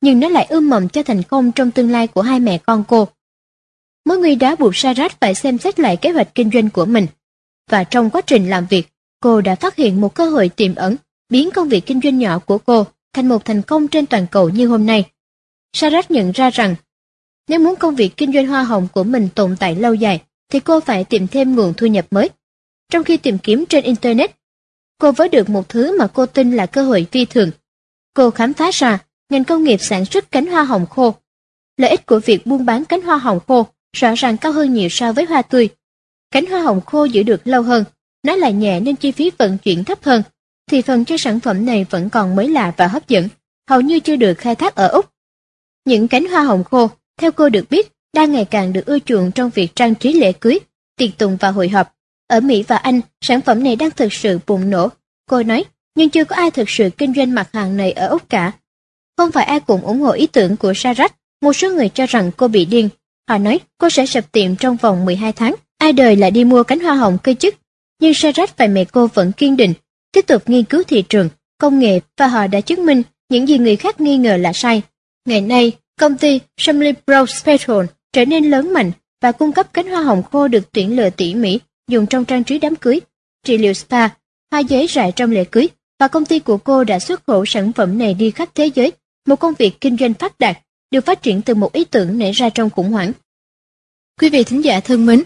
nhưng nó lại ươm mầm cho thành công trong tương lai của hai mẹ con cô. Mối nguy đó buộc Sarah phải xem xét lại kế hoạch kinh doanh của mình. Và trong quá trình làm việc, cô đã phát hiện một cơ hội tiềm ẩn, biến công việc kinh doanh nhỏ của cô thành một thành công trên toàn cầu như hôm nay. Sarah nhận ra rằng, nếu muốn công việc kinh doanh hoa hồng của mình tồn tại lâu dài, thì cô phải tìm thêm nguồn thu nhập mới. Trong khi tìm kiếm trên Internet, cô vớ được một thứ mà cô tin là cơ hội phi thường. Cô khám phá ra ngành công nghiệp sản xuất cánh hoa hồng khô. Lợi ích của việc buôn bán cánh hoa hồng khô rõ ràng cao hơn nhiều so với hoa tươi. Cánh hoa hồng khô giữ được lâu hơn, nó lại nhẹ nên chi phí vận chuyển thấp hơn. Thị phần cho sản phẩm này vẫn còn mới lạ và hấp dẫn, hầu như chưa được khai thác ở Úc. Những cánh hoa hồng khô, theo cô được biết, đang ngày càng được ưa chuộng trong việc trang trí lễ cưới, tiệc tùng và hội họp. Ở Mỹ và Anh, sản phẩm này đang thực sự bùng nổ, cô nói, nhưng chưa có ai thực sự kinh doanh mặt hàng này ở Úc cả. Không phải ai cũng ủng hộ ý tưởng của Sarah, một số người cho rằng cô bị điên. Họ nói cô sẽ sập tiệm trong vòng 12 tháng, ai đời lại đi mua cánh hoa hồng cơ chứ. Nhưng Sarah và mẹ cô vẫn kiên định, tiếp tục nghiên cứu thị trường, công nghệ và họ đã chứng minh những gì người khác nghi ngờ là sai. Ngày nay, công ty Shumley Brown Special trở nên lớn mạnh và cung cấp cánh hoa hồng khô được tuyển lựa tỉ mỉ, dùng trong trang trí đám cưới, trị liệu spa, hoa giấy rải trong lễ cưới, và công ty của cô đã xuất khẩu sản phẩm này đi khắp thế giới, một công việc kinh doanh phát đạt, được phát triển từ một ý tưởng nảy ra trong khủng hoảng. Quý vị thính giả thân mến,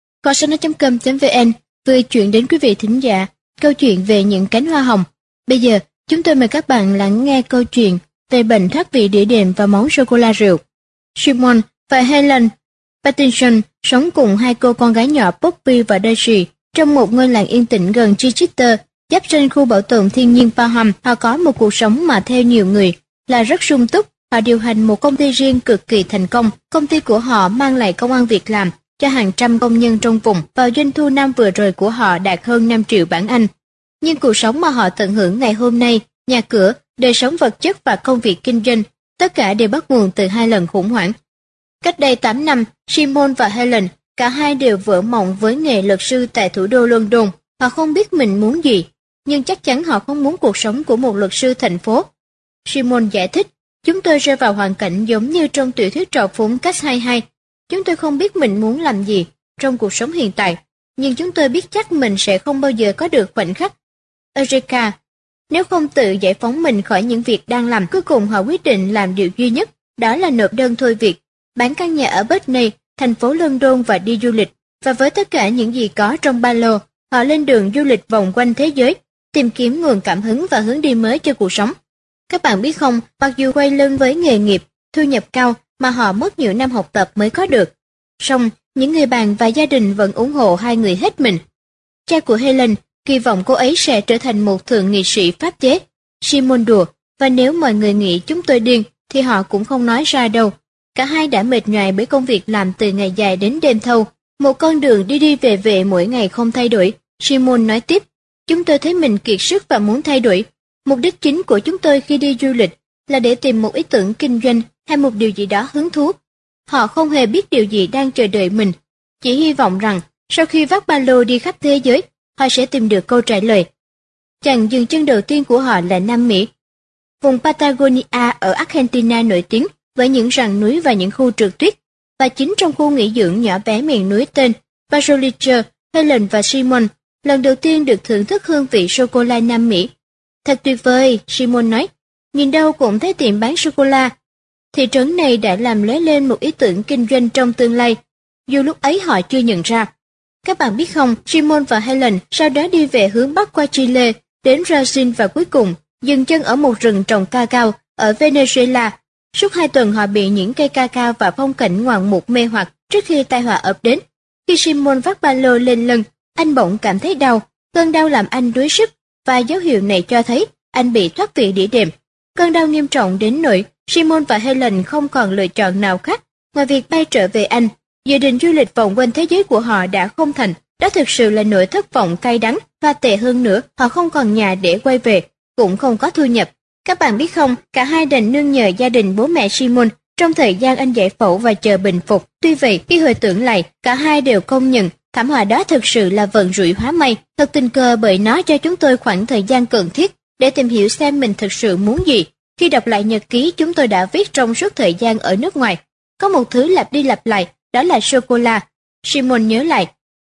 kho.com.vn vừa chuyển đến quý vị thính giả câu chuyện về những cánh hoa hồng. Bây giờ, chúng tôi mời các bạn lắng nghe câu chuyện về bệnh thoát vị đĩa đệm và món sô-cô-la rượu. Simon và Helen Pattinson sống cùng hai cô con gái nhỏ Poppy và Daisy trong một ngôi làng yên tĩnh gần Chichester, giáp ranh khu bảo tồn thiên nhiên Paham. Họ có một cuộc sống mà theo nhiều người là rất sung túc. Họ điều hành một công ty riêng cực kỳ thành công. Công ty của họ mang lại công ăn việc làm cho hàng trăm công nhân trong vùng, và doanh thu năm vừa rồi của họ đạt hơn 5 triệu bảng Anh. Nhưng cuộc sống mà họ tận hưởng ngày hôm nay, nhà cửa, đời sống vật chất và công việc kinh doanh, tất cả đều bắt nguồn từ hai lần khủng hoảng. Cách đây 8 năm, Simon và Helen, cả hai đều vỡ mộng với nghề luật sư tại thủ đô London. Họ không biết mình muốn gì, nhưng chắc chắn họ không muốn cuộc sống của một luật sư thành phố. Simon giải thích, chúng tôi rơi vào hoàn cảnh giống như trong tiểu thuyết trào phúng Catch 22. Chúng tôi không biết mình muốn làm gì trong cuộc sống hiện tại, nhưng chúng tôi biết chắc mình sẽ không bao giờ có được khoảnh khắc Eureka. Nếu không tự giải phóng mình khỏi những việc đang làm, cuối cùng họ quyết định làm điều duy nhất, đó là nộp đơn thôi việc, bán căn nhà ở Putney, thành phố London và đi du lịch. Và với tất cả những gì có trong ba lô, họ lên đường du lịch vòng quanh thế giới, tìm kiếm nguồn cảm hứng và hướng đi mới cho cuộc sống. Các bạn biết không, mặc dù quay lưng với nghề nghiệp, thu nhập cao mà họ mất nhiều năm học tập mới có được, song những người bạn và gia đình vẫn ủng hộ hai người hết mình. Cha của Helen kỳ vọng cô ấy sẽ trở thành một thượng nghị sĩ pháp chế. Simon đùa, và nếu mọi người nghĩ chúng tôi điên thì họ cũng không nói ra đâu. Cả hai đã mệt nhoài bởi công việc làm từ ngày dài đến đêm thâu, một con đường đi đi về về mỗi ngày không thay đổi. Simon nói tiếp, chúng tôi thấy mình kiệt sức và muốn thay đổi. Mục đích chính của chúng tôi khi đi du lịch là để tìm một ý tưởng kinh doanh hay một điều gì đó hứng thú. Họ không hề biết điều gì đang chờ đợi mình, chỉ hy vọng rằng sau khi vác ba lô đi khắp thế giới, họ sẽ tìm được câu trả lời. Chặng dừng chân đầu tiên của họ là Nam Mỹ. Vùng Patagonia ở Argentina nổi tiếng với những rặng núi và những khu trượt tuyết, và chính trong khu nghỉ dưỡng nhỏ bé miền núi tên Bajolice, Helen và Simon lần đầu tiên được thưởng thức hương vị sô-cô-la Nam Mỹ. Thật tuyệt vời, Simon nói, nhìn đâu cũng thấy tiệm bán sô-cô-la. Thị trấn này đã làm lóe lên một ý tưởng kinh doanh trong tương lai, dù lúc ấy họ chưa nhận ra. Các bạn biết không, Simon và Helen sau đó đi về hướng bắc qua Chile, đến Brazil và cuối cùng dừng chân ở một rừng trồng cacao ở Venezuela. Suốt 2 tuần họ bị những cây cacao và phong cảnh ngoạn mục mê hoặc trước khi tai họa ập đến. Khi Simon vác ba lô lên lưng, anh bỗng cảm thấy đau. Cơn đau làm anh đuối sức, và dấu hiệu này cho thấy anh bị thoát vị đĩa đệm. Cơn đau nghiêm trọng đến nỗi Simon và Helen không còn lựa chọn nào khác ngoài việc bay trở về Anh. Dự định du lịch vòng quanh thế giới của họ đã không thành. Đó thực sự là nỗi thất vọng cay đắng, và tệ hơn nữa, họ không còn nhà để quay về, cũng không có thu nhập. Các bạn biết không, cả hai đành nương nhờ gia đình bố mẹ Simon trong thời gian anh giải phẫu và chờ bình phục. Tuy vậy, khi hồi tưởng lại, cả hai đều công nhận thảm họa đó thực sự là vận rủi hóa may. Thật tình cờ bởi nó cho chúng tôi khoảng thời gian cần thiết để tìm hiểu xem mình thực sự muốn gì. Khi đọc lại nhật ký chúng tôi đã viết trong suốt thời gian ở nước ngoài, có một thứ lặp đi lặp lại, đó là sô-cô-la. Simon nhớ lại.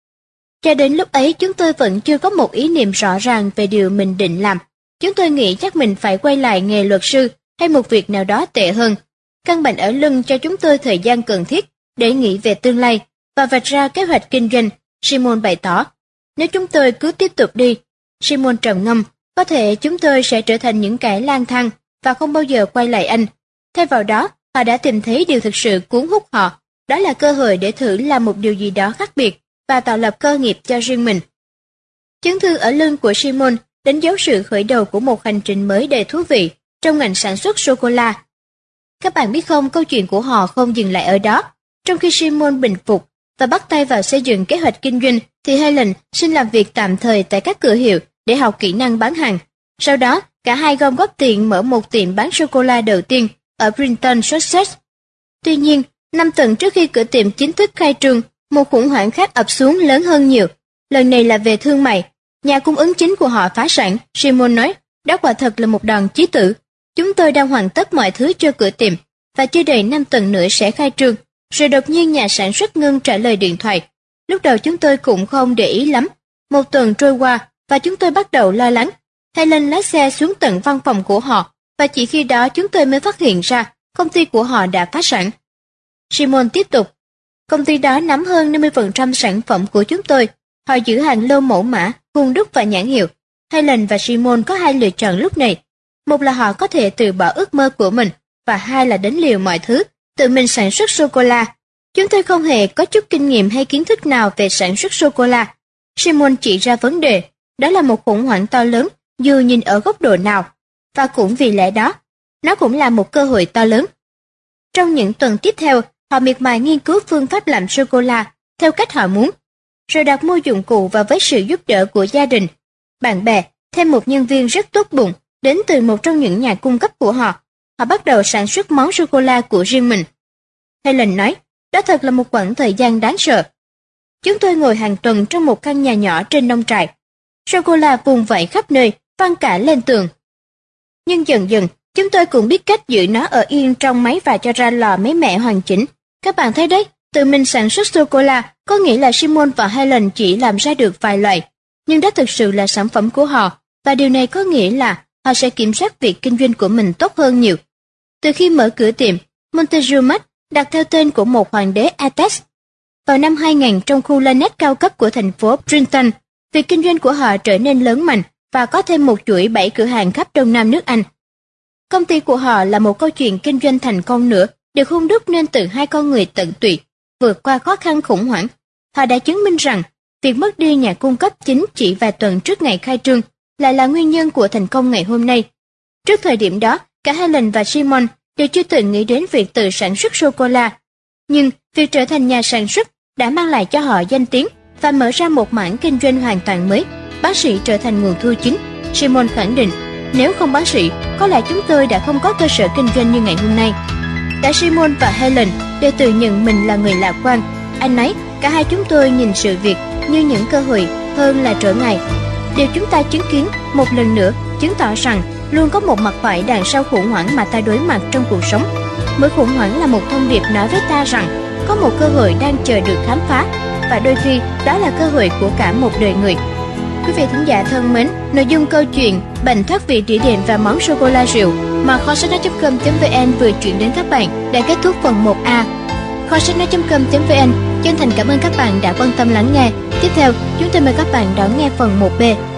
Cho đến lúc ấy chúng tôi vẫn chưa có một ý niệm rõ ràng về điều mình định làm. Chúng tôi nghĩ chắc mình phải quay lại nghề luật sư hay một việc nào đó tệ hơn. Căn bệnh ở lưng cho chúng tôi thời gian cần thiết để nghĩ về tương lai và vạch ra kế hoạch kinh doanh, Simon bày tỏ. Nếu chúng tôi cứ tiếp tục đi, Simon trầm ngâm, có thể chúng tôi sẽ trở thành những kẻ lang thang và không bao giờ quay lại Anh. Thay vào đó, họ đã tìm thấy điều thực sự cuốn hút họ, đó là cơ hội để thử làm một điều gì đó khác biệt và tạo lập cơ nghiệp cho riêng mình. Chấn thương ở lưng của Simon đánh dấu sự khởi đầu của một hành trình mới đầy thú vị trong ngành sản xuất sô-cô-la. Các bạn biết không, câu chuyện của họ không dừng lại ở đó. Trong khi Simon bình phục và bắt tay vào xây dựng kế hoạch kinh doanh, thì Helen xin làm việc tạm thời tại các cửa hiệu để học kỹ năng bán hàng. Sau đó, cả hai gom góp tiền mở một tiệm bán sô-cô-la đầu tiên ở Brinton, Sussex. Tuy nhiên, 5 tuần trước khi cửa tiệm chính thức khai trương, một khủng hoảng khác ập xuống lớn hơn nhiều. Lần này là về thương mại. Nhà cung ứng chính của họ phá sản, Simon nói. Đó quả thật là một đòn chí tử. Chúng tôi đang hoàn tất mọi thứ cho cửa tiệm, và chưa đầy 5 tuần nữa sẽ khai trương. Rồi đột nhiên nhà sản xuất ngưng trả lời điện thoại. Lúc đầu chúng tôi cũng không để ý lắm. Một tuần trôi qua, và chúng tôi bắt đầu lo lắng. Helen lái xe xuống tận văn phòng của họ, và chỉ khi đó chúng tôi mới phát hiện ra công ty của họ đã phá sản. Simon tiếp tục. Công ty đó nắm hơn 50% sản phẩm của chúng tôi. Họ giữ hàng lô mẫu mã, khuôn đúc và nhãn hiệu. Helen và Simon có hai lựa chọn lúc này. Một là họ có thể từ bỏ ước mơ của mình, và hai là đánh liều mọi thứ, tự mình sản xuất sô-cô-la. Chúng tôi không hề có chút kinh nghiệm hay kiến thức nào về sản xuất sô-cô-la. Simon chỉ ra vấn đề, đó là một khủng hoảng to lớn dù nhìn ở góc độ nào. Và cũng vì lẽ đó, nó cũng là một cơ hội to lớn. Trong những tuần tiếp theo, họ miệt mài nghiên cứu phương pháp làm sô-cô-la theo cách họ muốn, rồi đặt mua dụng cụ và với sự giúp đỡ của gia đình, bạn bè, thêm một nhân viên rất tốt bụng đến từ một trong những nhà cung cấp của họ. Họ bắt đầu sản xuất món sô-cô-la của riêng mình. Helen nói, đó thật là một quãng thời gian đáng sợ. Chúng tôi ngồi hàng tuần trong một căn nhà nhỏ trên nông trại. Sô-cô-la vùng vẫy khắp nơi, văng cả lên tường. Nhưng dần dần, chúng tôi cũng biết cách giữ nó ở yên trong máy và cho ra lò máy mẻ hoàn chỉnh. Các bạn thấy đấy, tự mình sản xuất sô-cô-la có nghĩa là Simon và Helen chỉ làm ra được vài loại, nhưng đó thực sự là sản phẩm của họ, và điều này có nghĩa là họ sẽ kiểm soát việc kinh doanh của mình tốt hơn nhiều. Từ khi mở cửa tiệm, Montezuma đặt theo tên của một hoàng đế Aztec. Vào năm 2000 trong khu Lanet cao cấp của thành phố Brinton, việc kinh doanh của họ trở nên lớn mạnh và có thêm một chuỗi 7 cửa hàng khắp Đông Nam nước Anh. Công ty của họ là một câu chuyện kinh doanh thành công nữa, được hun đúc nên từ hai con người tận tụy, vượt qua khó khăn khủng hoảng. Họ đã chứng minh rằng, việc mất đi nhà cung cấp chính chỉ vài tuần trước ngày khai trương lại là nguyên nhân của thành công ngày hôm nay. Trước thời điểm đó, cả Helen và Simon đều chưa từng nghĩ đến việc tự sản xuất sô-cô-la. Nhưng việc trở thành nhà sản xuất đã mang lại cho họ danh tiếng và mở ra một mảng kinh doanh hoàn toàn mới. Bác sĩ trở thành nguồn thu chính. Simon khẳng định, nếu không bác sĩ, có lẽ chúng tôi đã không có cơ sở kinh doanh như ngày hôm nay. Cả Simon và Helen đều tự nhận mình là người lạc quan. Anh nói, cả hai chúng tôi nhìn sự việc như những cơ hội hơn là trở ngại. Điều chúng ta chứng kiến một lần nữa chứng tỏ rằng luôn có một mặt phải đằng sau khủng hoảng mà ta đối mặt trong cuộc sống. Mỗi khủng hoảng là một thông điệp nói với ta rằng có một cơ hội đang chờ được khám phá, và đôi khi đó là cơ hội của cả một đời người. Quý vị thính giả thân mến, nội dung câu chuyện Bệnh thoát vị đĩa đệm và món sô-cô-la rượu mà kho sách nói.com.vn vừa chuyển đến các bạn đã kết thúc phần 1A. Kho sách nói.com.vn chân thành cảm ơn các bạn đã quan tâm lắng nghe. Tiếp theo, chúng tôi mời các bạn đón nghe phần 1B.